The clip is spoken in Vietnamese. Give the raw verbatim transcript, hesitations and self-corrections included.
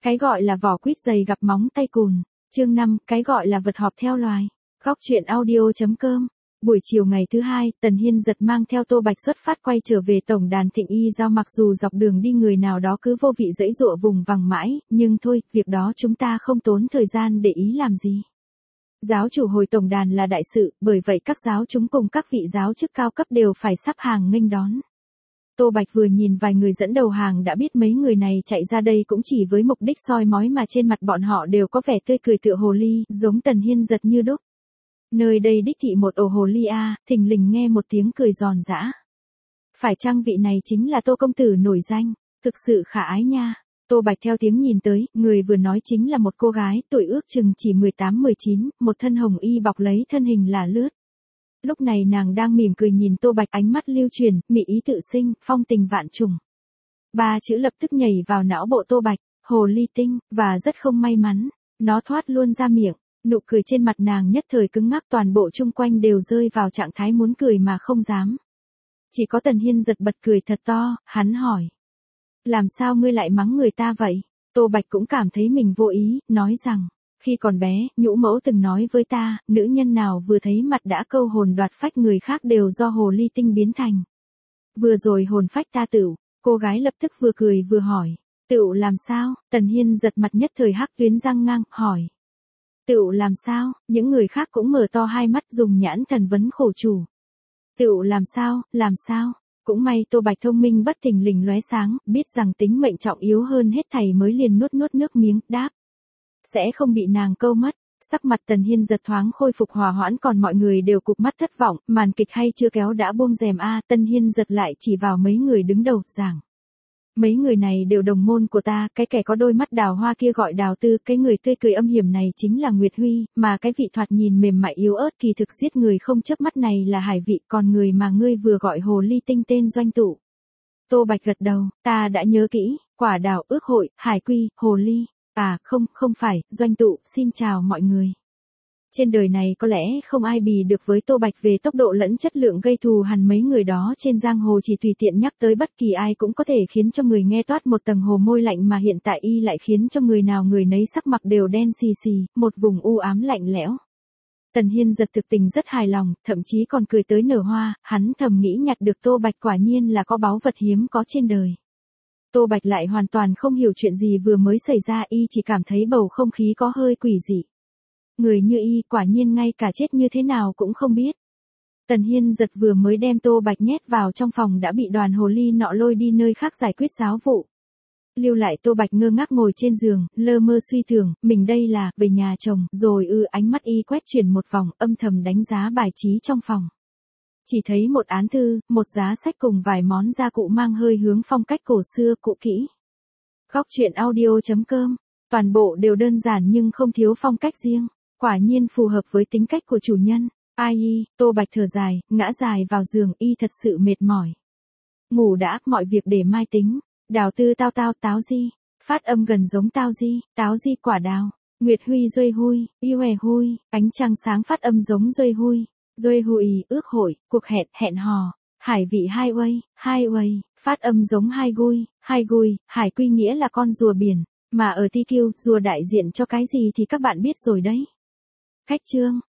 Cái gọi là vỏ quýt dày gặp móng tay cùn. Chương năm, cái gọi là vật họp theo loài. Góc truyện audio.com. Buổi chiều ngày thứ hai, Tần Hiên giật mang theo Tô Bạch xuất phát quay trở về tổng đàn Thịnh Y Giao, mặc dù dọc đường đi người nào đó cứ vô vị dãy dụa vùng vằng mãi, nhưng thôi, việc đó chúng ta không tốn thời gian để ý làm gì. Giáo chủ hồi tổng đàn là đại sự, bởi vậy các giáo chúng cùng các vị giáo chức cao cấp đều phải sắp hàng nghênh đón. Tô Bạch vừa nhìn vài người dẫn đầu hàng đã biết mấy người này chạy ra đây cũng chỉ với mục đích soi mói, mà trên mặt bọn họ đều có vẻ tươi cười tựa hồ ly, giống Tần Hiên giật như đúc. Nơi đây đích thị một ổ hồ ly a, thình lình nghe một tiếng cười giòn giã. Phải chăng vị này chính là Tô công tử nổi danh, thực sự khả ái nha. Tô Bạch theo tiếng nhìn tới, người vừa nói chính là một cô gái, tuổi ước chừng chỉ mười tám mười chín, một thân hồng y bọc lấy thân hình là lướt. Lúc này nàng đang mỉm cười nhìn Tô Bạch, ánh mắt lưu truyền, mị ý tự sinh, phong tình vạn trùng. Ba chữ lập tức nhảy vào não bộ Tô Bạch, hồ ly tinh, và rất không may mắn, nó thoát luôn ra miệng, nụ cười trên mặt nàng nhất thời cứng ngắc, toàn bộ chung quanh đều rơi vào trạng thái muốn cười mà không dám. Chỉ có Tần Hiên giật bật cười thật to, hắn hỏi. Làm sao ngươi lại mắng người ta vậy? Tô Bạch cũng cảm thấy mình vô ý, nói rằng. Khi còn bé, nhũ mẫu từng nói với ta, nữ nhân nào vừa thấy mặt đã câu hồn đoạt phách người khác đều do hồ ly tinh biến thành. Vừa rồi hồn phách ta tựu, cô gái lập tức vừa cười vừa hỏi. Tựu làm sao? Tần Hiên giật mặt nhất thời hắc tuyến răng ngang, hỏi. Tựu làm sao? Những người khác cũng mở to hai mắt dùng nhãn thần vấn khổ chủ. Tựu làm sao? Làm sao? Cũng may Tô Bạch thông minh bất thình lình lóe sáng, biết rằng tính mệnh trọng yếu hơn hết thảy mới liền nuốt nuốt nước miếng, đáp. Sẽ không bị nàng câu mất. Sắc mặt Tần Hiên giật thoáng khôi phục hòa hoãn, còn mọi người đều cụp mắt thất vọng, màn kịch hay chưa kéo đã buông rèm a. Tần Hiên giật lại chỉ vào mấy người đứng đầu, giảng. Mấy người này đều đồng môn của ta, cái kẻ có đôi mắt đào hoa kia gọi Đào Tư, cái người tươi cười âm hiểm này chính là Nguyệt Huy, mà cái vị thoạt nhìn mềm mại yếu ớt kỳ thực giết người không chớp mắt này là Hải Vị, còn người mà ngươi vừa gọi hồ ly tinh tên Doanh Tụ. Tô Bạch gật đầu, ta đã nhớ kỹ, Quả Đào, Ước Hội, Hải Quy, Hồ Ly. À không, không phải, Doanh Tụ, xin chào mọi người. Trên đời này có lẽ không ai bì được với Tô Bạch về tốc độ lẫn chất lượng gây thù hằn, mấy người đó trên giang hồ chỉ tùy tiện nhắc tới bất kỳ ai cũng có thể khiến cho người nghe toát một tầng hồ môi lạnh, mà hiện tại y lại khiến cho người nào người nấy sắc mặt đều đen xì xì, một vùng u ám lạnh lẽo. Tần Hiên giật thực tình rất hài lòng, thậm chí còn cười tới nở hoa, hắn thầm nghĩ nhặt được Tô Bạch quả nhiên là có báu vật hiếm có trên đời. Tô Bạch lại hoàn toàn không hiểu chuyện gì vừa mới xảy ra, y chỉ cảm thấy bầu không khí có hơi quỷ dị. Người như y quả nhiên ngay cả chết như thế nào cũng không biết. Tần Hiên giật vừa mới đem Tô Bạch nhét vào trong phòng đã bị đoàn hồ ly nọ lôi đi nơi khác giải quyết giáo vụ. Lưu lại Tô Bạch ngơ ngác ngồi trên giường, lơ mơ suy tưởng, mình đây là về nhà chồng, rồi ư ánh mắt y quét chuyển một vòng, âm thầm đánh giá bài trí trong phòng. Chỉ thấy một án thư, một giá sách cùng vài món gia cụ mang hơi hướng phong cách cổ xưa cũ kỹ. Góc truyện audio.com, toàn bộ đều đơn giản nhưng không thiếu phong cách riêng, quả nhiên phù hợp với tính cách của chủ nhân. Ai y, Tô Bạch thở dài, ngã dài vào giường, y thật sự mệt mỏi. Ngủ đã, mọi việc để mai tính. Đào Tư tao tao táo di, phát âm gần giống tao di, táo di Quả Đào. Nguyệt Huy Duê Hui, yêu hề hui, ánh trăng sáng phát âm giống Duê Hui. Duê Hui, ước hội, cuộc hẹn, hẹn hò. Hải Vị hai uây, hai uây, phát âm giống hai gui, hai gui. Hải Quy nghĩa là con rùa biển, mà ở Ti Kiêu, rùa đại diện cho cái gì thì các bạn biết rồi đấy. Khách chương.